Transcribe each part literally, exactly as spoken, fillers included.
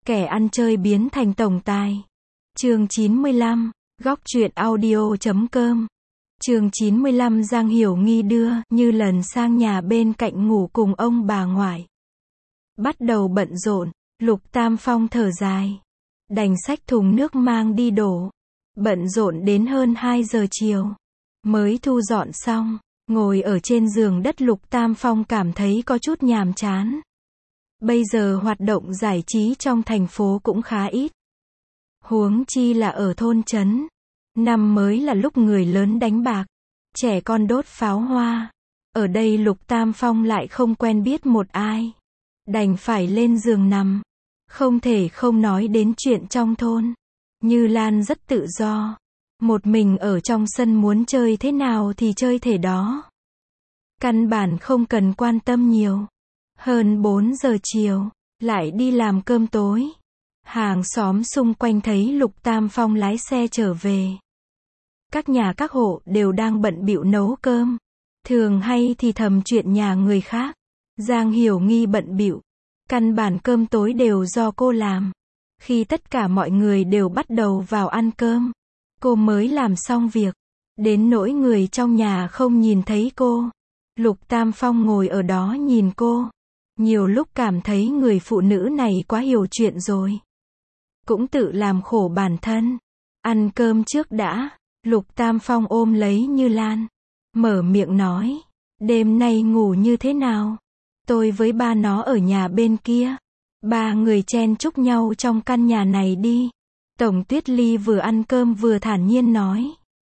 Kẻ ăn chơi biến thành tổng tài. Chương chín mươi lăm, góc truyện audio chấm com. Chương chín mươi lăm Giang Hiểu Nghi đưa Như Lần sang nhà bên cạnh ngủ cùng ông bà ngoại. Bắt đầu bận rộn, Lục Tam Phong thở dài. Đành xách thùng nước mang đi đổ. Bận rộn đến hơn hai giờ chiều. Mới thu dọn xong, ngồi ở trên giường đất Lục Tam Phong cảm thấy có chút nhàm chán. Bây giờ hoạt động giải trí trong thành phố cũng khá ít. Huống chi là ở thôn trấn. Năm mới là lúc người lớn đánh bạc, trẻ con đốt pháo hoa. Ở đây Lục Tam Phong lại không quen biết một ai. Đành phải lên giường nằm. Không thể không nói đến chuyện trong thôn. Như Lan rất tự do. Một mình ở trong sân muốn chơi thế nào thì chơi thế đó. Căn bản không cần quan tâm nhiều. Hơn bốn giờ chiều, lại đi làm cơm tối. Hàng xóm xung quanh thấy Lục Tam Phong lái xe trở về. Các nhà các hộ đều đang bận bịu nấu cơm. Thường hay thì thầm chuyện nhà người khác. Giang Hiểu Nghi bận bịu. Căn bản cơm tối đều do cô làm. Khi tất cả mọi người đều bắt đầu vào ăn cơm, cô mới làm xong việc. Đến nỗi người trong nhà không nhìn thấy cô. Lục Tam Phong ngồi ở đó nhìn cô. Nhiều lúc cảm thấy người phụ nữ này quá hiểu chuyện rồi. Cũng tự làm khổ bản thân. Ăn cơm trước đã. Lục Tam Phong ôm lấy Như Lan. Mở miệng nói. Đêm nay ngủ như thế nào? Tôi với ba nó ở nhà bên kia. Ba người chen chúc nhau trong căn nhà này đi. Tổng Tuyết Ly vừa ăn cơm vừa thản nhiên nói.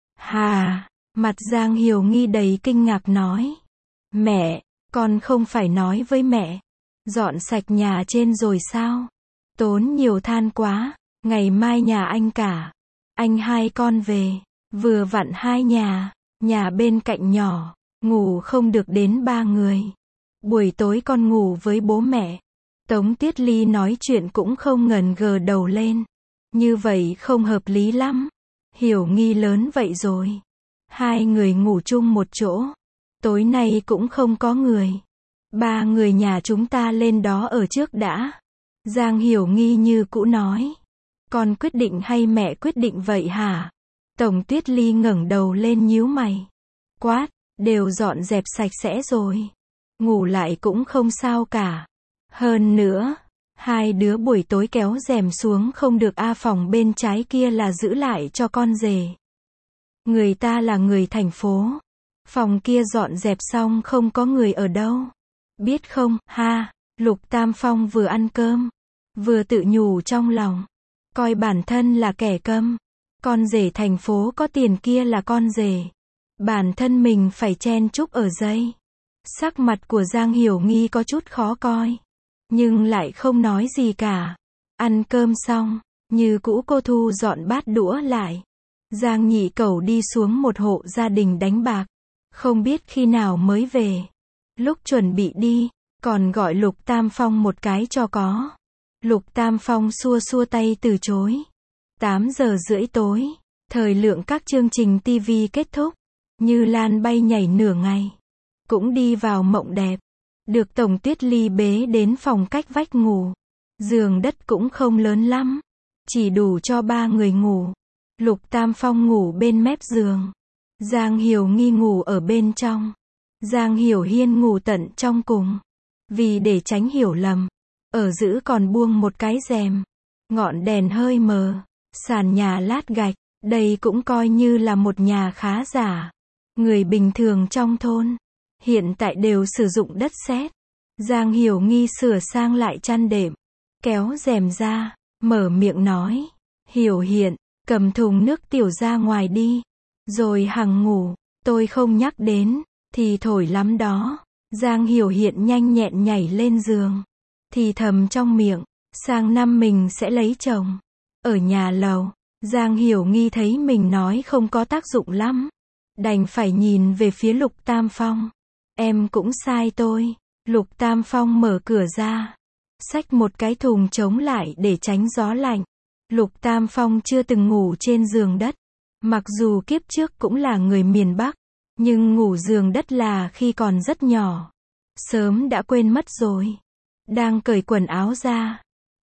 Hà, mặt Giang Hiểu Nghi đầy kinh ngạc nói. Mẹ, con không phải nói với mẹ. Dọn sạch nhà trên rồi sao? Tốn nhiều than quá. Ngày mai nhà anh cả. Anh hai con về. Vừa vặn hai nhà. Nhà bên cạnh nhỏ. Ngủ không được đến ba người. Buổi tối con ngủ với bố mẹ. Tống Tuyết Ly nói chuyện cũng không ngần gờ đầu lên. Như vậy không hợp lý lắm. Hiểu Nghi lớn vậy rồi. Hai người ngủ chung một chỗ. Tối nay cũng không có người. Ba người nhà chúng ta lên đó ở trước đã. Giang Hiểu Nghi như cũ nói. Con quyết định hay mẹ quyết định vậy hả? Tổng Tuyết Ly ngẩng đầu lên nhíu mày. Quát, đều dọn dẹp sạch sẽ rồi. Ngủ lại cũng không sao cả. Hơn nữa, hai đứa buổi tối kéo rèm xuống không được a phòng bên trái kia là giữ lại cho con rể. Người ta là người thành phố. Phòng kia dọn dẹp xong không có người ở đâu. Biết không, ha, Lục Tam Phong vừa ăn cơm, vừa tự nhủ trong lòng. Coi bản thân là kẻ câm. Con rể thành phố có tiền kia là con rể. Bản thân mình phải chen chúc ở dây. Sắc mặt của Giang Hiểu Nghi có chút khó coi. Nhưng lại không nói gì cả. Ăn cơm xong, như cũ cô thu dọn bát đũa lại. Giang Nhị Cẩu đi xuống một hộ gia đình đánh bạc. Không biết khi nào mới về. Lúc chuẩn bị đi, còn gọi Lục Tam Phong một cái cho có. Lục Tam Phong xua xua tay từ chối. tám giờ rưỡi tối, thời lượng các chương trình ti vi kết thúc. Như Lan bay nhảy nửa ngày. Cũng đi vào mộng đẹp. Được Tổng Tuyết Ly bế đến phòng cách vách ngủ. Giường đất cũng không lớn lắm. Chỉ đủ cho ba người ngủ. Lục Tam Phong ngủ bên mép giường. Giang Hiểu Nghi ngủ ở bên trong. Giang Hiểu Hiên ngủ tận trong cùng. Vì để tránh hiểu lầm, ở giữa còn buông một cái rèm. Ngọn đèn hơi mờ. Sàn nhà lát gạch. Đây cũng coi như là một nhà khá giả. Người bình thường trong thôn hiện tại đều sử dụng đất sét. Giang Hiểu Nghi sửa sang lại chăn đệm, kéo rèm ra, mở miệng nói. Hiểu Hiện, cầm thùng nước tiểu ra ngoài đi. Rồi hằng ngủ, tôi không nhắc đến, thì thổi lắm đó. Giang Hiểu Hiện nhanh nhẹn nhảy lên giường. Thì thầm trong miệng, sang năm mình sẽ lấy chồng. Ở nhà lầu, Giang Hiểu Nghi thấy mình nói không có tác dụng lắm. Đành phải nhìn về phía Lục Tam Phong. Em cũng sai tôi. Lục Tam Phong mở cửa ra. Xách một cái thùng chống lại để tránh gió lạnh. Lục Tam Phong chưa từng ngủ trên giường đất. Mặc dù kiếp trước cũng là người miền Bắc. Nhưng ngủ giường đất là khi còn rất nhỏ. Sớm đã quên mất rồi. Đang cởi quần áo ra.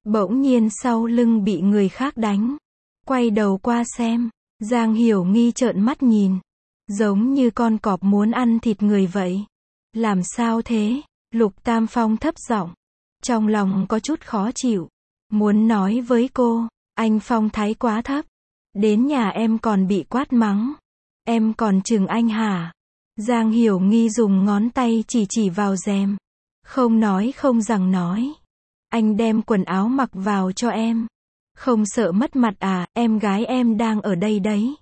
Bỗng nhiên sau lưng bị người khác đánh. Quay đầu qua xem, Giang Hiểu Nghi trợn mắt nhìn. Giống như con cọp muốn ăn thịt người vậy. Làm sao thế? Lục Tam Phong thấp giọng. Trong lòng có chút khó chịu. Muốn nói với cô, anh phong thái quá thấp. Đến nhà em còn bị quát mắng. Em còn chừng anh hả? Giang Hiểu Nghi dùng ngón tay chỉ chỉ vào rèm. Không nói không rằng nói. Anh đem quần áo mặc vào cho em. Không sợ mất mặt à, em gái em đang ở đây đấy.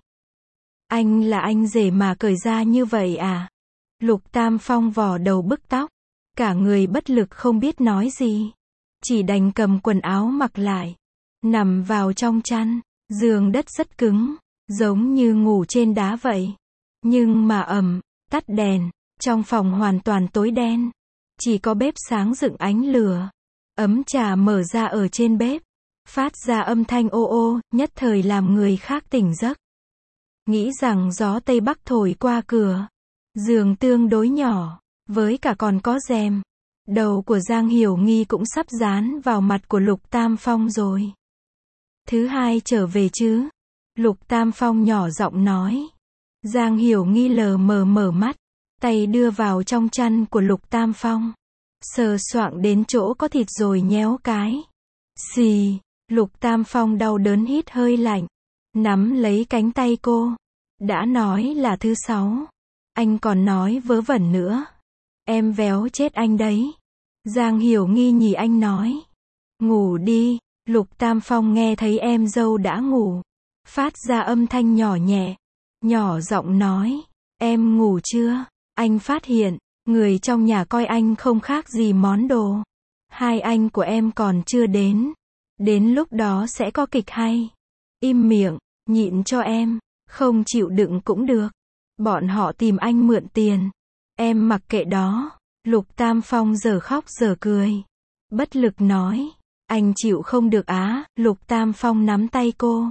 Anh là anh rể mà cởi ra như vậy à? Lục Tam Phong vò đầu bứt tóc. Cả người bất lực không biết nói gì. Chỉ đành cầm quần áo mặc lại. Nằm vào trong chăn. Giường đất rất cứng. Giống như ngủ trên đá vậy. Nhưng mà ầm, tắt đèn. Trong phòng hoàn toàn tối đen. Chỉ có bếp sáng dựng ánh lửa. Ấm trà mở ra ở trên bếp. Phát ra âm thanh ô ô, nhất thời làm người khác tỉnh giấc. Nghĩ rằng gió Tây Bắc thổi qua cửa. Giường tương đối nhỏ. Với cả còn có rèm. Đầu của Giang Hiểu Nghi cũng sắp dán vào mặt của Lục Tam Phong rồi. Thứ hai trở về chứ? Lục Tam Phong nhỏ giọng nói. Giang Hiểu Nghi lờ mờ mở mắt. Tay đưa vào trong chăn của Lục Tam Phong. Sờ soạng đến chỗ có thịt rồi nhéo cái. Xì, Lục Tam Phong đau đớn hít hơi lạnh. Nắm lấy cánh tay cô. Đã nói là thứ sáu. Anh còn nói vớ vẩn nữa. Em véo chết anh đấy. Giang Hiểu Nghi nhìn anh nói. Ngủ đi. Lục Tam Phong nghe thấy em dâu đã ngủ. Phát ra âm thanh nhỏ nhẹ. Nhỏ giọng nói. Em ngủ chưa? Anh phát hiện. Người trong nhà coi anh không khác gì món đồ. Hai anh của em còn chưa đến. Đến lúc đó sẽ có kịch hay. Im miệng. Nhịn cho em. Không chịu đựng cũng được. Bọn họ tìm anh mượn tiền. Em mặc kệ đó. Lục Tam Phong giờ khóc giờ cười. Bất lực nói. Anh chịu không được á. Lục Tam Phong nắm tay cô.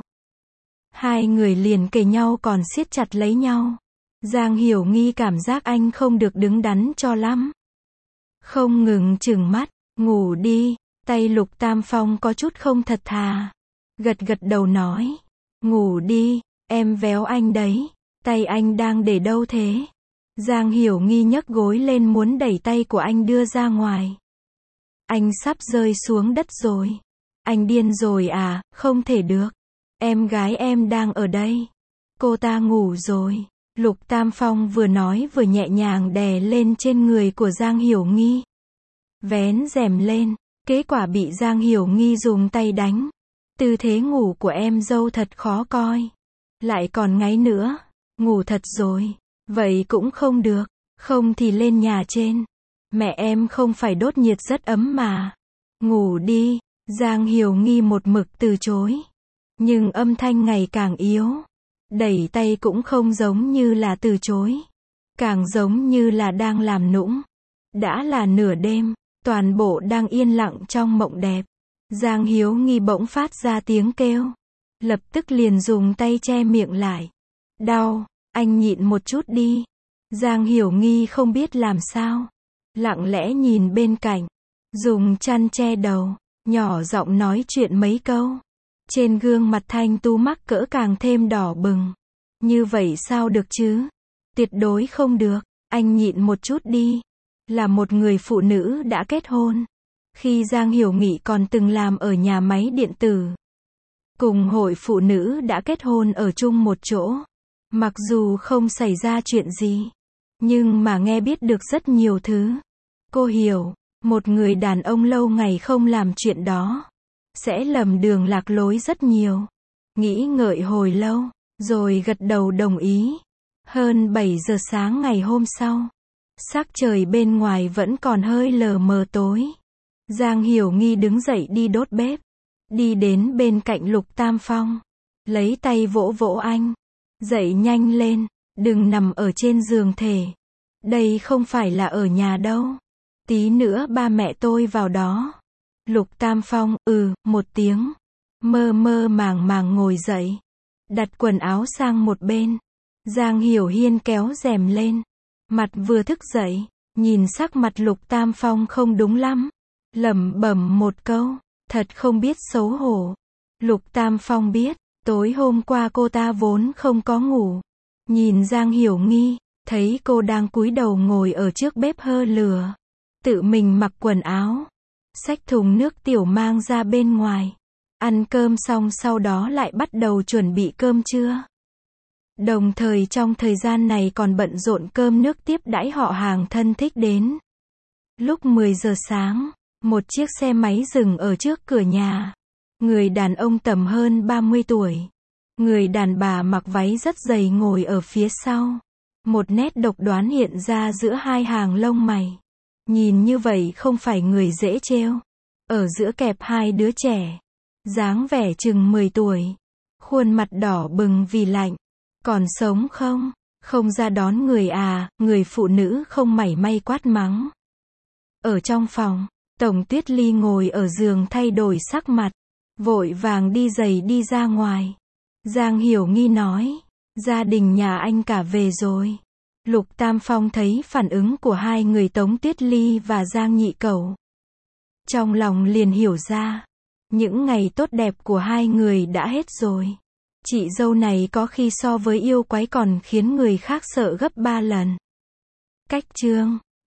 Hai người liền kề nhau còn siết chặt lấy nhau. Giang Hiểu Nghi cảm giác anh không được đứng đắn cho lắm. Không ngừng trừng mắt. Ngủ đi. Tay Lục Tam Phong có chút không thật thà. Gật gật đầu nói. Ngủ đi. Em véo anh đấy. Tay anh đang để đâu thế? Giang Hiểu Nghi nhấc gối lên muốn đẩy tay của anh đưa ra ngoài. Anh sắp rơi xuống đất rồi. Anh điên rồi à? Không thể được. Em gái em đang ở đây. Cô ta ngủ rồi. Lục Tam Phong vừa nói vừa nhẹ nhàng đè lên trên người của Giang Hiểu Nghi. Vén rèm lên. Kết quả bị Giang Hiểu Nghi dùng tay đánh. Tư thế ngủ của em dâu thật khó coi. Lại còn ngáy nữa. Ngủ thật rồi. Vậy cũng không được. Không thì lên nhà trên. Mẹ em không phải đốt nhiệt rất ấm mà. Ngủ đi. Giang Hiểu Nghi một mực từ chối. Nhưng âm thanh ngày càng yếu. Đẩy tay cũng không giống như là từ chối. Càng giống như là đang làm nũng. Đã là nửa đêm. Toàn bộ đang yên lặng trong mộng đẹp. Giang Hiểu Nghi bỗng phát ra tiếng kêu. Lập tức liền dùng tay che miệng lại. Đau. Anh nhịn một chút đi. Giang Hiểu Nghi không biết làm sao. Lặng lẽ nhìn bên cạnh. Dùng chăn che đầu. Nhỏ giọng nói chuyện mấy câu. Trên gương mặt thanh tú mắc cỡ càng thêm đỏ bừng. Như vậy sao được chứ? Tuyệt đối không được. Anh nhịn một chút đi. Là một người phụ nữ đã kết hôn. Khi Giang Hiểu Nghị còn từng làm ở nhà máy điện tử. Cùng hội phụ nữ đã kết hôn ở chung một chỗ. Mặc dù không xảy ra chuyện gì. Nhưng mà nghe biết được rất nhiều thứ. Cô hiểu. Một người đàn ông lâu ngày không làm chuyện đó. Sẽ lầm đường lạc lối rất nhiều. Nghĩ ngợi hồi lâu. Rồi gật đầu đồng ý. Hơn bảy giờ sáng ngày hôm sau. Sắc trời bên ngoài vẫn còn hơi lờ mờ tối. Giang Hiểu Nghi đứng dậy đi đốt bếp. Đi đến bên cạnh Lục Tam Phong. Lấy tay vỗ vỗ anh. Dậy nhanh lên. Đừng nằm ở trên giường thể. Đây không phải là ở nhà đâu. Tí nữa ba mẹ tôi vào đó. Lục Tam Phong, ừ, một tiếng. Mơ mơ màng màng ngồi dậy. Đặt quần áo sang một bên. Giang Hiểu Hiên kéo rèm lên. Mặt vừa thức dậy. Nhìn sắc mặt Lục Tam Phong không đúng lắm. Lẩm bẩm một câu. Thật không biết xấu hổ. Lục Tam Phong biết, tối hôm qua cô ta vốn không có ngủ. Nhìn Giang Hiểu Nghi, thấy cô đang cúi đầu ngồi ở trước bếp hơ lửa. Tự mình mặc quần áo. Xách thùng nước tiểu mang ra bên ngoài. Ăn cơm xong sau đó lại bắt đầu chuẩn bị cơm trưa. Đồng thời trong thời gian này còn bận rộn cơm nước tiếp đãi họ hàng thân thích đến. Lúc mười giờ sáng, một chiếc xe máy dừng ở trước cửa nhà. Người đàn ông tầm hơn ba mươi tuổi. Người đàn bà mặc váy rất dày ngồi ở phía sau. Một nét độc đoán hiện ra giữa hai hàng lông mày. Nhìn như vậy không phải người dễ trêu. Ở giữa kẹp hai đứa trẻ. Dáng vẻ chừng mười tuổi. Khuôn mặt đỏ bừng vì lạnh. Còn sống không? Không ra đón người à? Người phụ nữ không mảy may quát mắng. Ở trong phòng, Tổng Tuyết Ly ngồi ở giường thay đổi sắc mặt. Vội vàng đi giày đi ra ngoài. Giang Hiểu Nghi nói. Gia đình nhà anh cả về rồi. Lục Tam Phong thấy phản ứng của hai người Tống Tuyết Ly và Giang Nhị Cẩu. Trong lòng liền hiểu ra. Những ngày tốt đẹp của hai người đã hết rồi. Chị dâu này có khi so với yêu quái còn khiến người khác sợ gấp ba lần. Cách chương